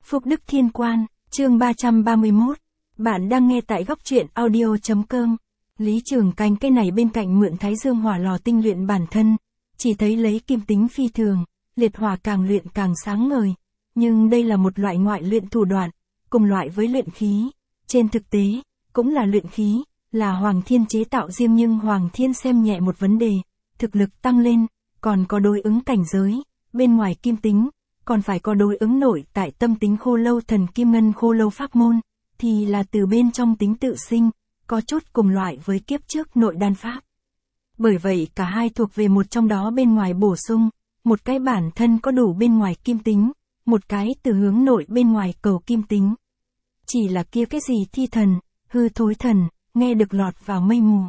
Phúc Đức Thiên Quan, chương 331. Bạn đang nghe tại góc truyện audio.com. Lý Trường Canh cái này bên cạnh mượn Thái Dương hỏa lò tinh luyện bản thân, chỉ thấy lấy kim tính phi thường, liệt hỏa càng luyện càng sáng ngời. Nhưng đây là một loại ngoại luyện thủ đoạn, cùng loại với luyện khí. Trên thực tế, cũng là luyện khí, là Hoàng Thiên chế tạo riêng nhưng Hoàng Thiên xem nhẹ một vấn đề, thực lực tăng lên, còn có đối ứng cảnh giới, bên ngoài kim tính, còn phải có đối ứng nội tại tâm tính khô lâu thần kim ngân khô lâu pháp môn, thì là từ bên trong tính tự sinh, có chút cùng loại với kiếp trước nội đan pháp. Bởi vậy cả hai thuộc về một trong đó bên ngoài bổ sung, một cái bản thân có đủ bên ngoài kim tính, một cái từ hướng nội bên ngoài cầu kim tính. Chỉ là kia cái gì thi thần, hư thối thần, nghe được lọt vào mây mù.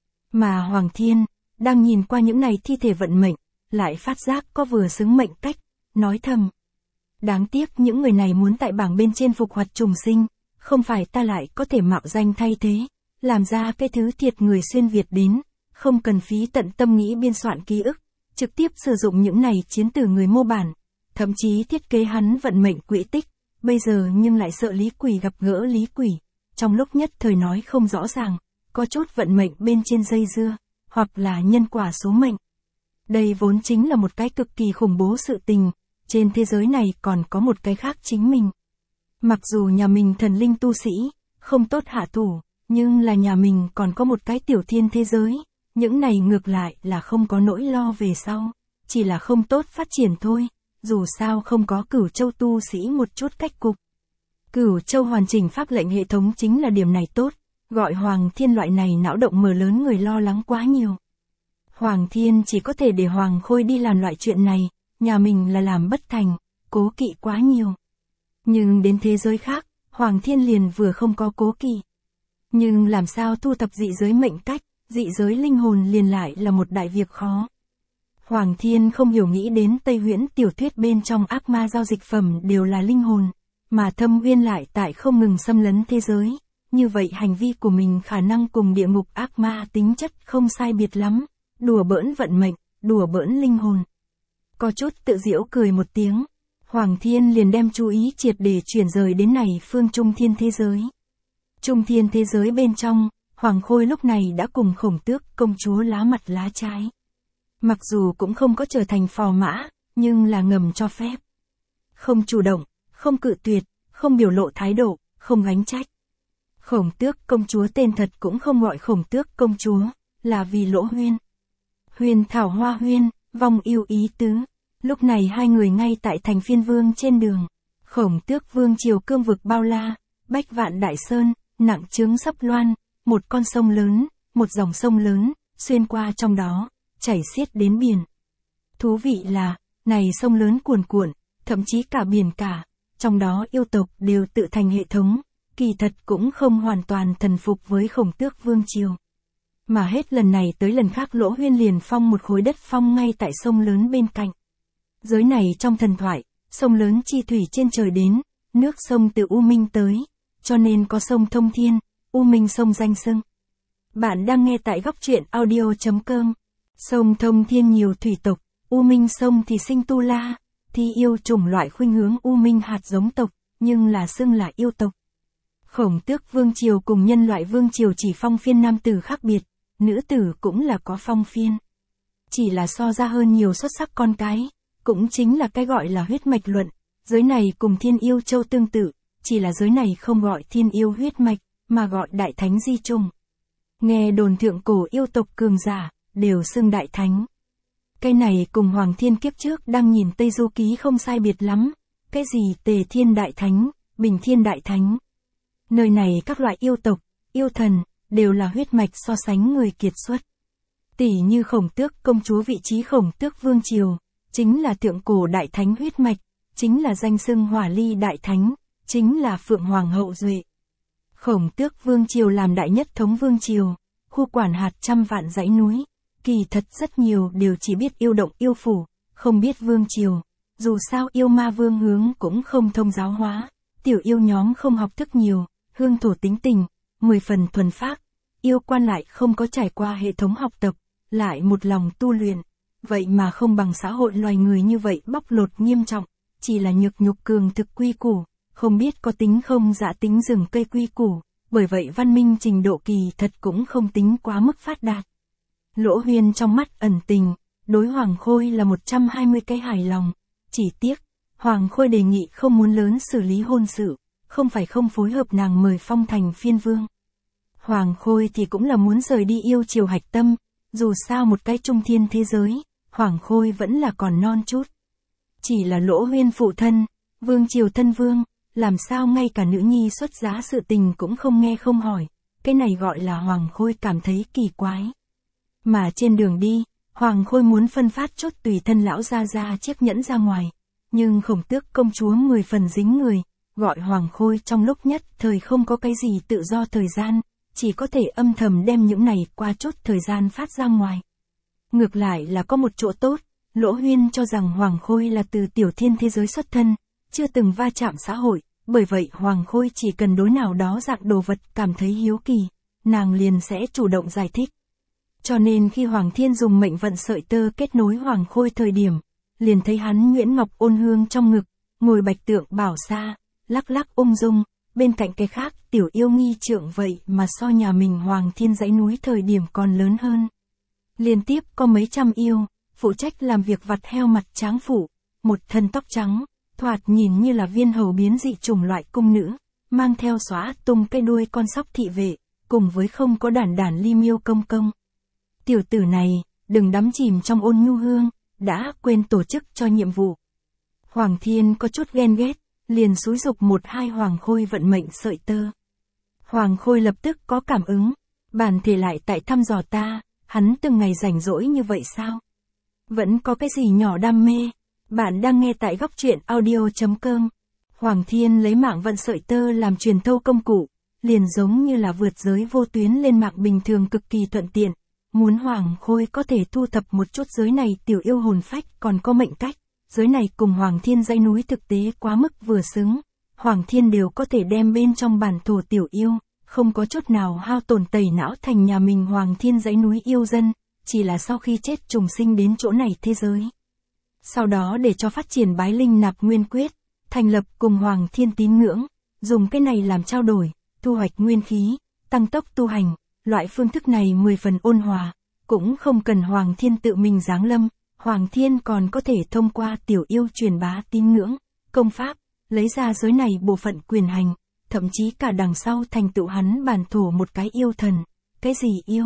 Mà Hoàng Thiên, đang nhìn qua những này thi thể vận mệnh, lại phát giác có vừa xứng mệnh cách, nói thầm. Đáng tiếc những người này muốn tại bảng bên trên phục hoạt trùng sinh, không phải ta lại có thể mạo danh thay thế, làm ra cái thứ thiệt người xuyên Việt đến, không cần phí tận tâm nghĩ biên soạn ký ức, trực tiếp sử dụng những này chiến từ người mô bản, thậm chí thiết kế hắn vận mệnh quỹ tích, bây giờ nhưng lại sợ Lý Quỷ gặp gỡ Lý Quỷ, trong lúc nhất thời nói không rõ ràng, có chút vận mệnh bên trên dây dưa, hoặc là nhân quả số mệnh. Đây vốn chính là một cái cực kỳ khủng bố sự tình, trên thế giới này còn có một cái khác chính mình. Mặc dù nhà mình thần linh tu sĩ, không tốt hạ thủ, nhưng là nhà mình còn có một cái tiểu thiên thế giới, những này ngược lại là không có nỗi lo về sau, chỉ là không tốt phát triển thôi, dù sao không có Cửu Châu tu sĩ một chút cách cục. Cửu Châu hoàn chỉnh pháp lệnh hệ thống chính là điểm này tốt, gọi Hoàng Thiên loại này não động mở lớn người lo lắng quá nhiều. Hoàng Thiên chỉ có thể để Hoàng Khôi đi làm loại chuyện này, nhà mình là làm bất thành, cố kỵ quá nhiều. Nhưng đến thế giới khác, Hoàng Thiên liền vừa không có cố kỵ. Nhưng làm sao thu thập dị giới mệnh cách, dị giới linh hồn liền lại là một đại việc khó. Hoàng Thiên không hiểu nghĩ đến Tây Huyễn tiểu thuyết bên trong ác ma giao dịch phẩm đều là linh hồn, mà Thâm Uyên lại tại không ngừng xâm lấn thế giới, như vậy hành vi của mình khả năng cùng địa ngục ác ma tính chất không sai biệt lắm, đùa bỡn vận mệnh, đùa bỡn linh hồn. Có chút tự giễu cười một tiếng, Hoàng Thiên liền đem chú ý triệt để chuyển rời đến này phương Trung Thiên thế giới. Trung Thiên thế giới bên trong, Hoàng Khôi lúc này đã cùng Khổng Tước công chúa lá mặt lá trái. Mặc dù cũng không có trở thành phò mã, nhưng là ngầm cho phép. Không chủ động, không cự tuyệt, không biểu lộ thái độ, không gánh trách. Khổng Tước công chúa tên thật cũng không gọi Khổng Tước công chúa, là vì Lỗ Huyên. Huyền thảo hoa huyên, vong yêu ý tứ. Lúc này hai người ngay tại thành Phiên Vương trên đường. Khổng Tước vương triều cương vực bao la, bách vạn đại sơn, nặng chướng sấp loan, một con sông lớn, một dòng sông lớn, xuyên qua trong đó, chảy xiết đến biển. Thú vị là, này sông lớn cuồn cuộn, thậm chí cả biển cả, trong đó yêu tộc đều tự thành hệ thống, kỳ thật cũng không hoàn toàn thần phục với Khổng Tước vương triều. Mà hết lần này tới lần khác Lỗ Huyên liền phong một khối đất phong ngay tại sông lớn bên cạnh. Giới này trong thần thoại, sông lớn chi thủy trên trời đến, nước sông từ U Minh tới, cho nên có sông Thông Thiên, U Minh sông danh xưng. Bạn đang nghe tại góc truyện audio.com. Sông Thông Thiên nhiều thủy tộc, U Minh sông thì sinh tu la, thi yêu chủng loại khuynh hướng U Minh hạt giống tộc, nhưng là xưng là yêu tộc. Khổng Tước vương triều cùng nhân loại vương triều chỉ phong phiên nam tử khác biệt, nữ tử cũng là có phong phiên. Chỉ là so ra hơn nhiều xuất sắc con cái, cũng chính là cái gọi là huyết mạch luận, giới này cùng Thiên Yêu Châu tương tự, chỉ là giới này không gọi Thiên Yêu huyết mạch, mà gọi Đại Thánh di trùng. Nghe đồn thượng cổ yêu tộc cường giả, đều xưng Đại Thánh. Cái này cùng Hoàng Thiên kiếp trước đang nhìn Tây Du Ký không sai biệt lắm, cái gì Tề Thiên Đại Thánh, Bình Thiên Đại Thánh. Nơi này các loại yêu tộc, yêu thần, đều là huyết mạch so sánh người kiệt xuất. Tỷ như Khổng Tước công chúa vị trí Khổng Tước vương triều, chính là thượng cổ Đại Thánh huyết mạch, chính là danh xưng Hỏa Ly Đại Thánh, chính là Phượng Hoàng hậu duệ. Khổng Tước vương triều làm đại nhất thống vương triều, khu quản hạt trăm vạn dãy núi, kỳ thật rất nhiều đều chỉ biết yêu động yêu phủ, không biết vương triều, dù sao yêu ma vương hướng cũng không thông giáo hóa, tiểu yêu nhóm không học thức nhiều, hương thổ tính tình, 10 phần thuần phác, yêu quan lại không có trải qua hệ thống học tập, lại một lòng tu luyện, vậy mà không bằng xã hội loài người như vậy bóc lột nghiêm trọng, chỉ là nhược nhục cường thực quy củ, không biết có tính không dạ tính rừng cây quy củ, bởi vậy văn minh trình độ kỳ thật cũng không tính quá mức phát đạt. Lỗ Huyên trong mắt ẩn tình, đối Hoàng Khôi là 120 cái hài lòng, chỉ tiếc, Hoàng Khôi đề nghị không muốn lớn xử lý hôn sự, không phải không phối hợp nàng mời phong thành phiên vương. Hoàng Khôi thì cũng là muốn rời đi yêu chiều hạch tâm, dù sao một cái trung thiên thế giới, Hoàng Khôi vẫn là còn non chút. Chỉ là Lỗ Huyên phụ thân, vương triều thân vương, làm sao ngay cả nữ nhi xuất giá sự tình cũng không nghe không hỏi, cái này gọi là Hoàng Khôi cảm thấy kỳ quái. Mà trên đường đi, Hoàng Khôi muốn phân phát chốt tùy thân lão ra chiếc nhẫn ra ngoài, nhưng Khổng Tước công chúa 10 phần dính người, gọi Hoàng Khôi trong lúc nhất thời không có cái gì tự do thời gian, chỉ có thể âm thầm đem những này qua chốt thời gian phát ra ngoài. Ngược lại là có một chỗ tốt, Lỗ Huyên cho rằng Hoàng Khôi là từ tiểu thiên thế giới xuất thân, chưa từng va chạm xã hội, bởi vậy Hoàng Khôi chỉ cần đối nào đó dạng đồ vật cảm thấy hiếu kỳ, nàng liền sẽ chủ động giải thích. Cho nên khi Hoàng Thiên dùng mệnh vận sợi tơ kết nối Hoàng Khôi thời điểm, liền thấy hắn Nguyễn Ngọc ôn hương trong ngực, ngồi bạch tượng bảo xa, lắc lắc ung dung, bên cạnh cái khác tiểu yêu nghi trượng vậy mà so nhà mình Hoàng Thiên dãy núi thời điểm còn lớn hơn. Liên tiếp có mấy trăm yêu, phụ trách làm việc vặt heo mặt tráng phủ, một thân tóc trắng, thoạt nhìn như là viên hầu biến dị chủng loại cung nữ, mang theo xóa tung cây đuôi con sóc thị vệ, cùng với không có đản ly miêu công công. Tiểu tử này, đừng đắm chìm trong ôn nhu hương, đã quên tổ chức cho nhiệm vụ. Hoàng Thiên có chút ghen ghét, liền xúi giục một hai Hoàng Khôi vận mệnh sợi tơ. Hoàng Khôi lập tức có cảm ứng, bản thể lại tại thăm dò ta, hắn từng ngày rảnh rỗi như vậy sao? Vẫn có cái gì nhỏ đam mê? Bạn đang nghe tại góc truyện audio.com. Hoàng Thiên lấy mạng vận sợi tơ làm truyền thâu công cụ, liền giống như là vượt giới vô tuyến lên mạng bình thường cực kỳ thuận tiện. Muốn Hoàng Khôi có thể thu thập một chút giới này tiểu yêu hồn phách còn có mệnh cách, giới này cùng Hoàng Thiên dãy núi thực tế quá mức vừa xứng, Hoàng Thiên đều có thể đem bên trong bản thổ tiểu yêu, không có chút nào hao tổn tẩy não thành nhà mình Hoàng Thiên dãy núi yêu dân, chỉ là sau khi chết trùng sinh đến chỗ này thế giới. Sau đó để cho phát triển bái linh nạp nguyên quyết, thành lập cùng Hoàng Thiên tín ngưỡng, dùng cái này làm trao đổi, thu hoạch nguyên khí, tăng tốc tu hành. Loại phương thức này 10 phần ôn hòa, cũng không cần Hoàng Thiên tự mình giáng lâm, Hoàng Thiên còn có thể thông qua tiểu yêu truyền bá tín ngưỡng, công pháp, lấy ra giới này bộ phận quyền hành, thậm chí cả đằng sau thành tựu hắn bản thổ một cái yêu thần. Cái gì yêu?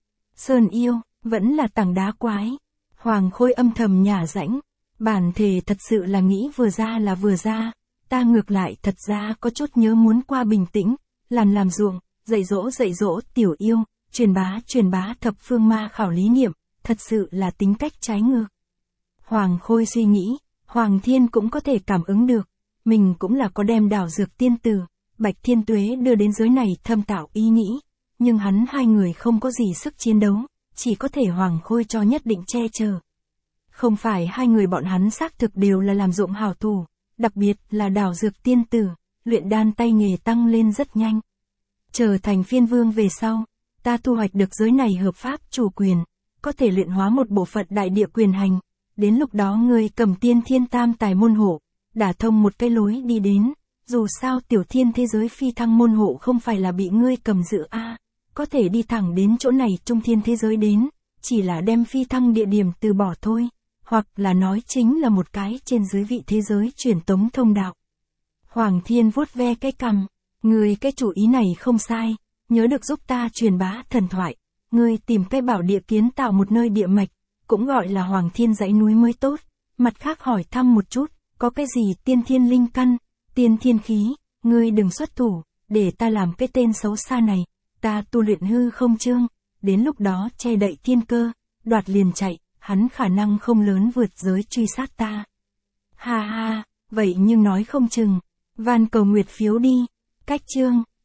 Sơn yêu, vẫn là tảng đá quái. Hoàng Khôi âm thầm nhả rãnh, bản thể thật sự là nghĩ vừa ra là vừa ra, ta ngược lại thật ra có chút nhớ muốn qua bình tĩnh, làm ruộng. Dạy dỗ tiểu yêu, truyền bá thập phương ma khảo lý niệm, thật sự là tính cách trái ngược. Hoàng Khôi suy nghĩ, Hoàng Thiên cũng có thể cảm ứng được, mình cũng là có đem đảo dược tiên tử, Bạch Thiên Tuế đưa đến giới này thâm tạo ý nghĩ, nhưng hắn hai người không có gì sức chiến đấu, chỉ có thể Hoàng Khôi cho nhất định che chở. Không phải hai người bọn hắn xác thực đều là làm ruộng hảo thủ, đặc biệt là đảo dược tiên tử, luyện đan tay nghề tăng lên rất nhanh. Trở thành phiên vương về sau, ta thu hoạch được giới này hợp pháp chủ quyền, có thể luyện hóa một bộ phận đại địa quyền hành, đến lúc đó ngươi cầm tiên thiên tam tài môn hộ, đả thông một cái lối đi đến, dù sao tiểu thiên thế giới phi thăng môn hộ không phải là bị ngươi cầm giữ có thể đi thẳng đến chỗ này trung thiên thế giới đến, chỉ là đem phi thăng địa điểm từ bỏ thôi, hoặc là nói chính là một cái trên dưới vị thế giới truyền tống thông đạo. Hoàng Thiên vuốt ve cái cằm. Ngươi cái chủ ý này không sai, nhớ được giúp ta truyền bá thần thoại, ngươi tìm cái bảo địa kiến tạo một nơi địa mạch, cũng gọi là Hoàng Thiên dãy núi mới tốt, mặt khác hỏi thăm một chút, có cái gì tiên thiên linh căn, tiên thiên khí, ngươi đừng xuất thủ, để ta làm cái tên xấu xa này, ta tu luyện hư không chương, đến lúc đó che đậy thiên cơ, đoạt liền chạy, hắn khả năng không lớn vượt giới truy sát ta. Ha ha, vậy nhưng nói không chừng, van cầu nguyệt phiếu đi. Cách chương